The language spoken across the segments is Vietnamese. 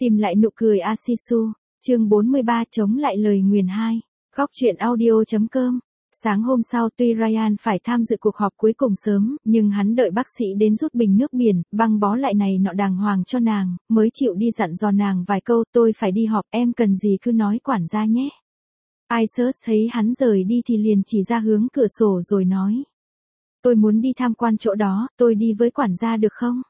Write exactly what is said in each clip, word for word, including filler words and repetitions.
Tìm lại nụ cười Asisu, chương bốn mươi ba chống lại lời nguyền hai. Góc truyện audio.com. Sáng hôm sau tuy Ryan phải tham dự cuộc họp cuối cùng sớm, nhưng hắn đợi bác sĩ đến rút bình nước biển, băng bó lại này nọ đàng hoàng cho nàng, mới chịu đi dặn dò nàng vài câu, tôi phải đi họp, em cần gì cứ nói quản gia nhé. Isis thấy hắn rời đi thì liền chỉ ra hướng cửa sổ rồi nói. Tôi muốn đi tham quan chỗ đó, tôi đi với quản gia được không?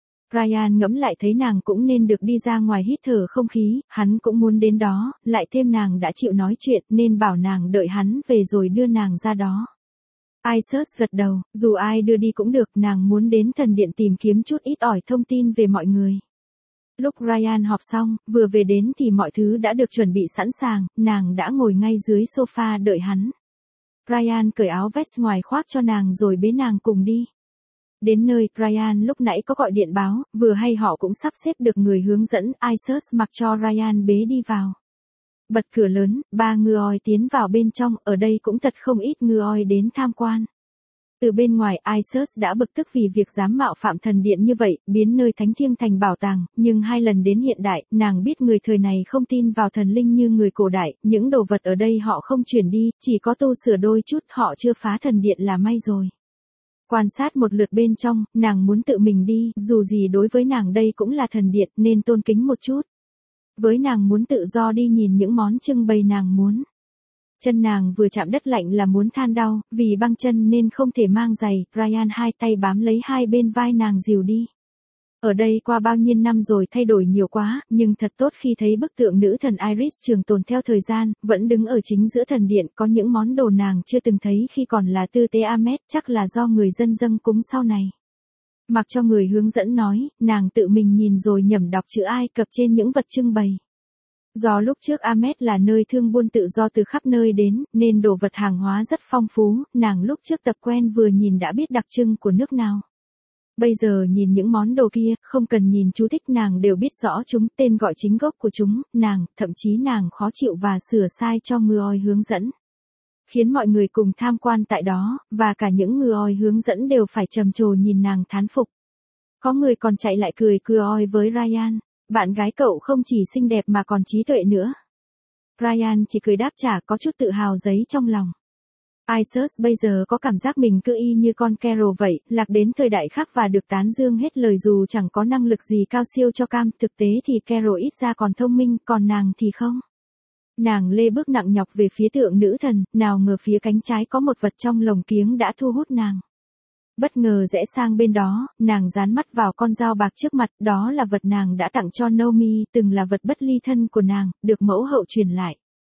Ryan ngẫm lại thấy nàng cũng nên được đi ra ngoài hít thở không khí, hắn cũng muốn đến đó, lại thêm nàng đã chịu nói chuyện nên bảo nàng đợi hắn về rồi đưa nàng ra đó. Isis gật đầu, dù ai đưa đi cũng được, nàng muốn đến thần điện tìm kiếm chút ít ỏi thông tin về mọi người. Lúc Ryan họp xong, vừa về đến thì mọi thứ đã được chuẩn bị sẵn sàng, nàng đã ngồi ngay dưới sofa đợi hắn. Ryan cởi áo vest ngoài khoác cho nàng rồi bế nàng cùng đi. Đến nơi, Ryan lúc nãy có gọi điện báo, vừa hay họ cũng sắp xếp được người hướng dẫn, Isis mặc cho Ryan bế đi vào. Bật cửa lớn, ba ngư oi tiến vào bên trong, ở đây cũng thật không ít ngư oi đến tham quan. Từ bên ngoài, Isis đã bực tức vì việc dám mạo phạm thần điện như vậy, biến nơi thánh thiêng thành bảo tàng, nhưng hai lần đến hiện đại, nàng biết người thời này không tin vào thần linh như người cổ đại, những đồ vật ở đây họ không chuyển đi, chỉ có tu sửa đôi chút, họ chưa phá thần điện là may rồi. Quan sát một lượt bên trong, nàng muốn tự mình đi, dù gì đối với nàng đây cũng là thần điện nên tôn kính một chút. Với nàng muốn tự do đi nhìn những món trưng bày nàng muốn. Chân nàng vừa chạm đất lạnh là muốn than đau, vì băng chân nên không thể mang giày, Ryan hai tay bám lấy hai bên vai nàng dìu đi. Ở đây qua bao nhiêu năm rồi thay đổi nhiều quá, nhưng thật tốt khi thấy bức tượng nữ thần Iris trường tồn theo thời gian, vẫn đứng ở chính giữa thần điện, có những món đồ nàng chưa từng thấy khi còn là tư tế Amet, chắc là do người dân dâng cúng sau này. Mặc cho người hướng dẫn nói, nàng tự mình nhìn rồi nhẩm đọc chữ Ai Cập trên những vật trưng bày. Do lúc trước Amet là nơi thương buôn tự do từ khắp nơi đến, nên đồ vật hàng hóa rất phong phú, nàng lúc trước tập quen vừa nhìn đã biết đặc trưng của nước nào. Bây giờ nhìn những món đồ kia, không cần nhìn chú thích nàng đều biết rõ chúng, tên gọi chính gốc của chúng, nàng, thậm chí nàng khó chịu và sửa sai cho ngư oi hướng dẫn. Khiến mọi người cùng tham quan tại đó, và cả những ngư oi hướng dẫn đều phải trầm trồ nhìn nàng thán phục. Có người còn chạy lại cười cười oi với Ryan, bạn gái cậu không chỉ xinh đẹp mà còn trí tuệ nữa. Ryan chỉ cười đáp trả có chút tự hào giấy trong lòng. Isis bây giờ có cảm giác mình cứ y như con Carol vậy, lạc đến thời đại khác và được tán dương hết lời dù chẳng có năng lực gì cao siêu cho cam, thực tế thì Carol ít ra còn thông minh, còn nàng thì không. Nàng lê bước nặng nhọc về phía tượng nữ thần, nào ngờ phía cánh trái có một vật trong lồng kiếng đã thu hút nàng. Bất ngờ rẽ sang bên đó, nàng dán mắt vào con dao bạc trước mặt, đó là vật nàng đã tặng cho Naomi, từng là vật bất ly thân của nàng, được mẫu hậu truyền lại.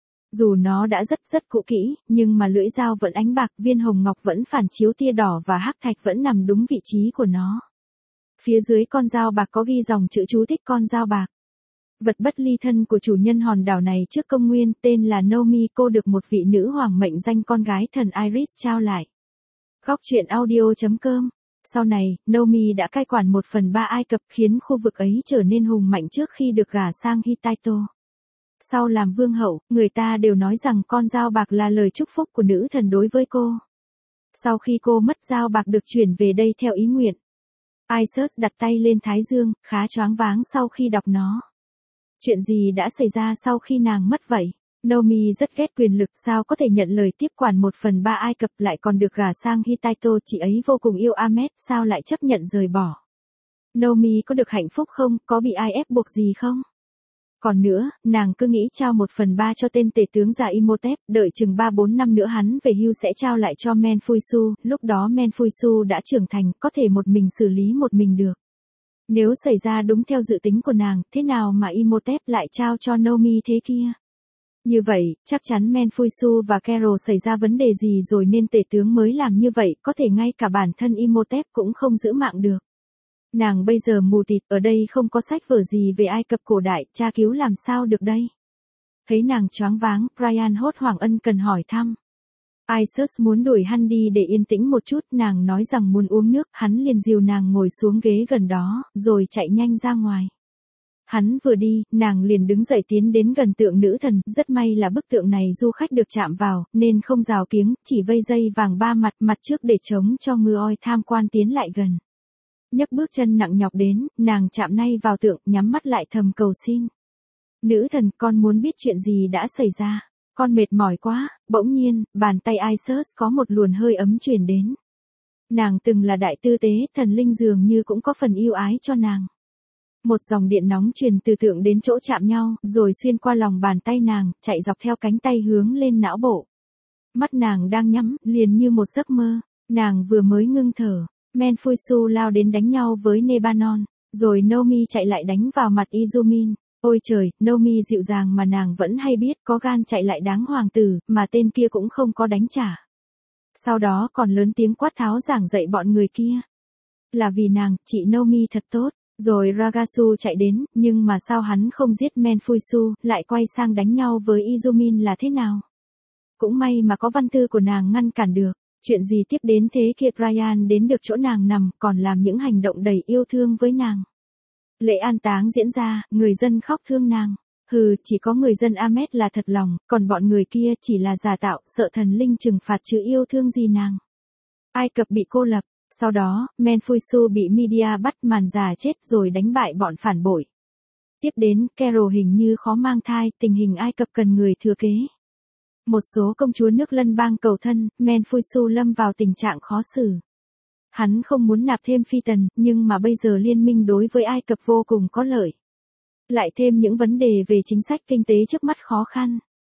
Dù nó đã rất rất cũ kỹ, nhưng mà lưỡi dao vẫn ánh bạc, viên hồng ngọc vẫn phản chiếu tia đỏ và hắc thạch vẫn nằm đúng vị trí của nó. Phía dưới con dao bạc có ghi dòng chữ chú thích con dao bạc. Vật bất ly thân của chủ nhân hòn đảo này trước công nguyên tên là Naomi, cô được một vị nữ hoàng mệnh danh con gái thần Iris trao lại. Góc truyện audio.com. Sau này, Naomi đã cai quản một phần ba Ai Cập khiến khu vực ấy trở nên hùng mạnh trước khi được gả sang Hittite. Sau làm vương hậu, người ta đều nói rằng con dao bạc là lời chúc phúc của nữ thần đối với cô. Sau khi cô mất dao bạc được chuyển về đây theo ý nguyện. Isis đặt tay lên thái dương, khá choáng váng sau khi đọc nó. Chuyện gì đã xảy ra sau khi nàng mất vậy? Naomi rất ghét quyền lực, sao có thể nhận lời tiếp quản một phần ba Ai Cập lại còn được gả sang Hittite, chị ấy vô cùng yêu Amet, sao lại chấp nhận rời bỏ? Naomi có được hạnh phúc không, có bị ai ép buộc gì không? Còn nữa, nàng cứ nghĩ trao một phần ba cho tên tể tướng già Imhotep, đợi chừng ba bốn năm nữa hắn về hưu sẽ trao lại cho Menfuisu, lúc đó Menfuisu đã trưởng thành, có thể một mình xử lý một mình được. Nếu xảy ra đúng theo dự tính của nàng, thế nào mà Imhotep lại trao cho Naomi thế kia? Như vậy, chắc chắn Menfuisu và Carol xảy ra vấn đề gì rồi nên tể tướng mới làm như vậy, có thể ngay cả bản thân Imhotep cũng không giữ mạng được. Nàng bây giờ mù tịt, ở đây không có sách vở gì về Ai Cập cổ đại, tra cứu làm sao được đây? Thấy nàng choáng váng, Ryan hốt hoảng ân cần hỏi thăm. Isis muốn đuổi hắn đi để yên tĩnh một chút, nàng nói rằng muốn uống nước, hắn liền dìu nàng ngồi xuống ghế gần đó, rồi chạy nhanh ra ngoài. Hắn vừa đi, nàng liền đứng dậy tiến đến gần tượng nữ thần, rất may là bức tượng này du khách được chạm vào, nên không rào kiếng, chỉ vây dây vàng ba mặt, mặt trước để chống cho ngư oi tham quan tiến lại gần. Nhấc bước chân nặng nhọc đến, nàng chạm nay vào tượng, nhắm mắt lại thầm cầu xin. Nữ thần, con muốn biết chuyện gì đã xảy ra. Con mệt mỏi quá. Bỗng nhiên, bàn tay Isis có một luồn hơi ấm truyền đến. Nàng từng là đại tư tế, thần linh dường như cũng có phần yêu ái cho nàng. Một dòng điện nóng truyền từ tượng đến chỗ chạm nhau, rồi xuyên qua lòng bàn tay nàng, chạy dọc theo cánh tay hướng lên não bộ. Mắt nàng đang nhắm, liền như một giấc mơ. Nàng vừa mới ngưng thở, Menfuisu lao đến đánh nhau với Nebanon, rồi Nomi chạy lại đánh vào mặt Izumin. Ôi trời, Nomi dịu dàng mà nàng vẫn hay biết, có gan chạy lại đáng hoàng tử, mà tên kia cũng không có đánh trả. Sau đó còn lớn tiếng quát tháo giảng dạy bọn người kia. Là vì nàng, chị Nomi thật tốt. Rồi Ragasu chạy đến, nhưng mà sao hắn không giết Menfuisu, lại quay sang đánh nhau với Izumin là thế nào? Cũng may mà có văn thư của nàng ngăn cản được. Chuyện gì tiếp đến thế kia, Ryan đến được chỗ nàng nằm, còn làm những hành động đầy yêu thương với nàng. Lễ an táng diễn ra, người dân khóc thương nàng. Hừ, chỉ có người dân Ahmed là thật lòng, còn bọn người kia chỉ là giả tạo, sợ thần linh trừng phạt chứ yêu thương gì nàng. Ai Cập bị cô lập, sau đó, Menfuisu bị Media bắt màn giả chết rồi đánh bại bọn phản bội. Tiếp đến, Carol hình như khó mang thai, tình hình Ai Cập cần người thừa kế. Một số công chúa nước lân bang cầu thân, Menfuisu lâm vào tình trạng khó xử. Hắn không muốn nạp thêm phi tần, nhưng mà bây giờ liên minh đối với Ai Cập vô cùng có lợi. Lại thêm những vấn đề về chính sách kinh tế trước mắt khó khăn.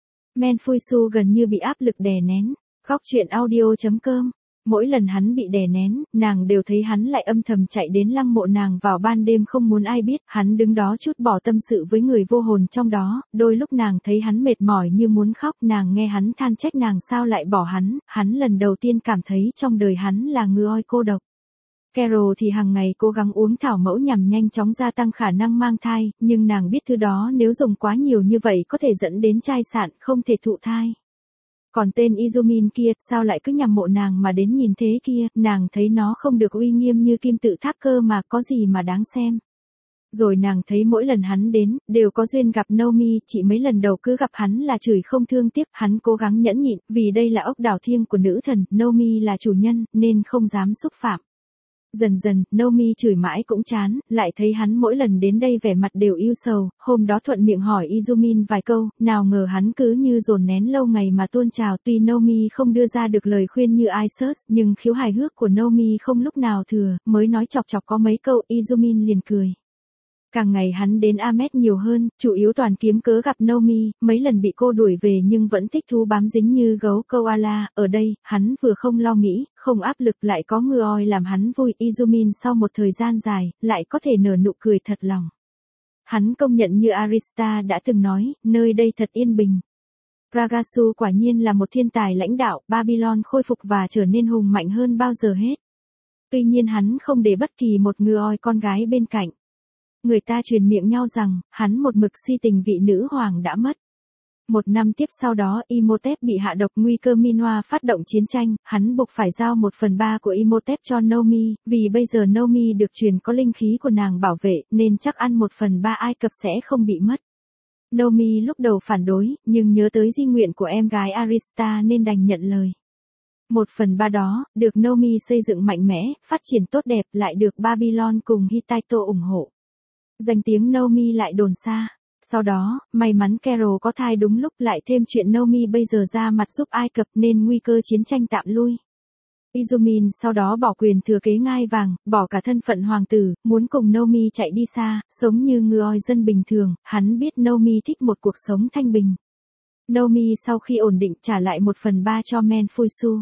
Menfuisu gần như bị áp lực đè nén. Góc truyện audio chấm com. Mỗi lần hắn bị đè nén, nàng đều thấy hắn lại âm thầm chạy đến lăng mộ nàng vào ban đêm không muốn ai biết. Hắn đứng đó chút bỏ tâm sự với người vô hồn trong đó. Đôi lúc nàng thấy hắn mệt mỏi như muốn khóc, nàng nghe hắn than trách nàng sao lại bỏ hắn. Hắn lần đầu tiên cảm thấy trong đời hắn là người oi cô độc. Carol thì hàng ngày cố gắng uống thảo mẫu nhằm nhanh chóng gia tăng khả năng mang thai, nhưng nàng biết thứ đó nếu dùng quá nhiều như vậy có thể dẫn đến chai sạn, không thể thụ thai. Còn tên Izumin kia, sao lại cứ nhằm mộ nàng mà đến nhìn thế kia, nàng thấy nó không được uy nghiêm như kim tự tháp cơ mà có gì mà đáng xem. Rồi nàng thấy mỗi lần hắn đến, đều có duyên gặp Nomi, chỉ mấy lần đầu cứ gặp hắn là chửi không thương tiếc, hắn cố gắng nhẫn nhịn, vì đây là ốc đảo thiêng của nữ thần, Nomi là chủ nhân, nên không dám xúc phạm. Dần dần, Nomi chửi mãi cũng chán, lại thấy hắn mỗi lần đến đây vẻ mặt đều yêu sầu, hôm đó thuận miệng hỏi Izumin vài câu, nào ngờ hắn cứ như dồn nén lâu ngày mà tuôn trào. Tuy Nomi không đưa ra được lời khuyên như Isis, nhưng khiếu hài hước của Nomi không lúc nào thừa, mới nói chọc chọc có mấy câu, Izumin liền cười. Càng ngày hắn đến Ahmed nhiều hơn, chủ yếu toàn kiếm cớ gặp Nomi, mấy lần bị cô đuổi về nhưng vẫn thích thú bám dính như gấu koala. Ở đây, hắn vừa không lo nghĩ, không áp lực, lại có người oi làm hắn vui. Izumin sau một thời gian dài, lại có thể nở nụ cười thật lòng. Hắn công nhận như Arista đã từng nói, nơi đây thật yên bình. Ragasu quả nhiên là một thiên tài lãnh đạo, Babylon khôi phục và trở nên hùng mạnh hơn bao giờ hết. Tuy nhiên hắn không để bất kỳ một người oi con gái bên cạnh. Người ta truyền miệng nhau rằng, hắn một mực si tình vị nữ hoàng đã mất. Một năm tiếp sau đó, Imhotep bị hạ độc, nguy cơ Minoa phát động chiến tranh, hắn buộc phải giao một phần ba của Imhotep cho Nomi, vì bây giờ Nomi được truyền có linh khí của nàng bảo vệ, nên chắc ăn một phần ba Ai Cập sẽ không bị mất. Nomi lúc đầu phản đối, nhưng nhớ tới di nguyện của em gái Arista nên đành nhận lời. Một phần ba đó, được Nomi xây dựng mạnh mẽ, phát triển tốt đẹp, lại được Babylon cùng Hittite ủng hộ. Danh tiếng Nomi lại đồn xa. Sau đó, may mắn Carol có thai đúng lúc, lại thêm chuyện Nomi bây giờ ra mặt giúp Ai Cập nên nguy cơ chiến tranh tạm lui. Izumin sau đó bỏ quyền thừa kế ngai vàng, bỏ cả thân phận hoàng tử, muốn cùng Nomi chạy đi xa, sống như người dân bình thường. Hắn biết Nomi thích một cuộc sống thanh bình. Nomi sau khi ổn định trả lại một phần ba cho Menfuisu.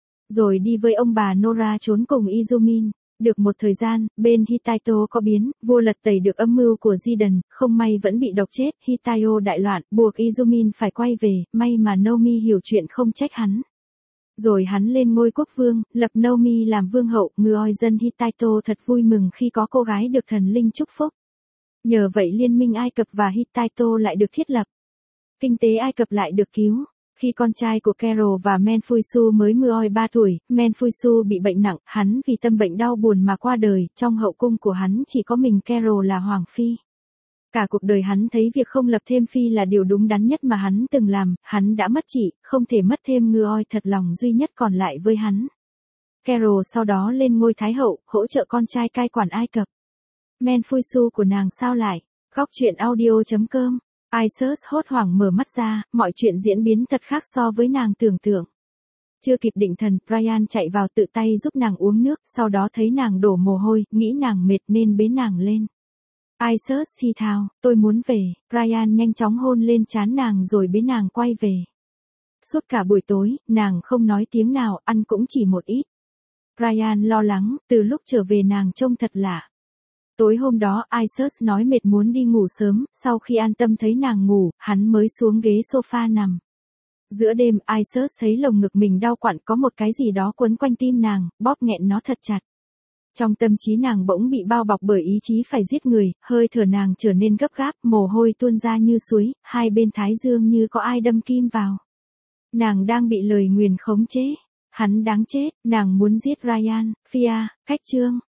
Rồi đi với ông bà Nora trốn cùng Izumin. Được một thời gian, bên Hittite có biến, vua lật tẩy được âm mưu của Zidane, không may vẫn bị độc chết. Hittite đại loạn, buộc Izumin phải quay về, may mà Nomi hiểu chuyện không trách hắn. Rồi hắn lên ngôi quốc vương, lập Nomi làm vương hậu, người dân Hittite thật vui mừng khi có cô gái được thần linh chúc phúc. Nhờ vậy liên minh Ai Cập và Hittite lại được thiết lập. Kinh tế Ai Cập lại được cứu. Khi con trai của Carol và Menfuisu mới mười ba tuổi, Menfuisu bị bệnh nặng, hắn vì tâm bệnh đau buồn mà qua đời, trong hậu cung của hắn chỉ có mình Carol là hoàng phi. Cả cuộc đời hắn thấy việc không lập thêm phi là điều đúng đắn nhất mà hắn từng làm, hắn đã mất chị, không thể mất thêm người oi thật lòng duy nhất còn lại với hắn. Carol sau đó lên ngôi Thái hậu, hỗ trợ con trai cai quản Ai Cập. Menfusu của nàng sao lại? Góc truyện audio.com. Isis hốt hoảng mở mắt ra, mọi chuyện diễn biến thật khác so với nàng tưởng tượng. Chưa kịp định thần, Brian chạy vào tự tay giúp nàng uống nước, sau đó thấy nàng đổ mồ hôi, nghĩ nàng mệt nên bế nàng lên. Isis thì thào, tôi muốn về. Brian nhanh chóng hôn lên trán nàng rồi bế nàng quay về. Suốt cả buổi tối, nàng không nói tiếng nào, ăn cũng chỉ một ít. Brian lo lắng, từ lúc trở về nàng trông thật lạ. Tối hôm đó Isis nói mệt muốn đi ngủ sớm, sau khi an tâm thấy nàng ngủ, hắn mới xuống ghế sofa nằm. Giữa đêm Isis thấy lồng ngực mình đau quặn, có một cái gì đó quấn quanh tim nàng, bóp nghẹn nó thật chặt. Trong tâm trí nàng bỗng bị bao bọc bởi ý chí phải giết người, hơi thở nàng trở nên gấp gáp, mồ hôi tuôn ra như suối, hai bên thái dương như có ai đâm kim vào. Nàng đang bị lời nguyền khống chế. Hắn đáng chết, nàng muốn giết Ryan. Fia, cách chương.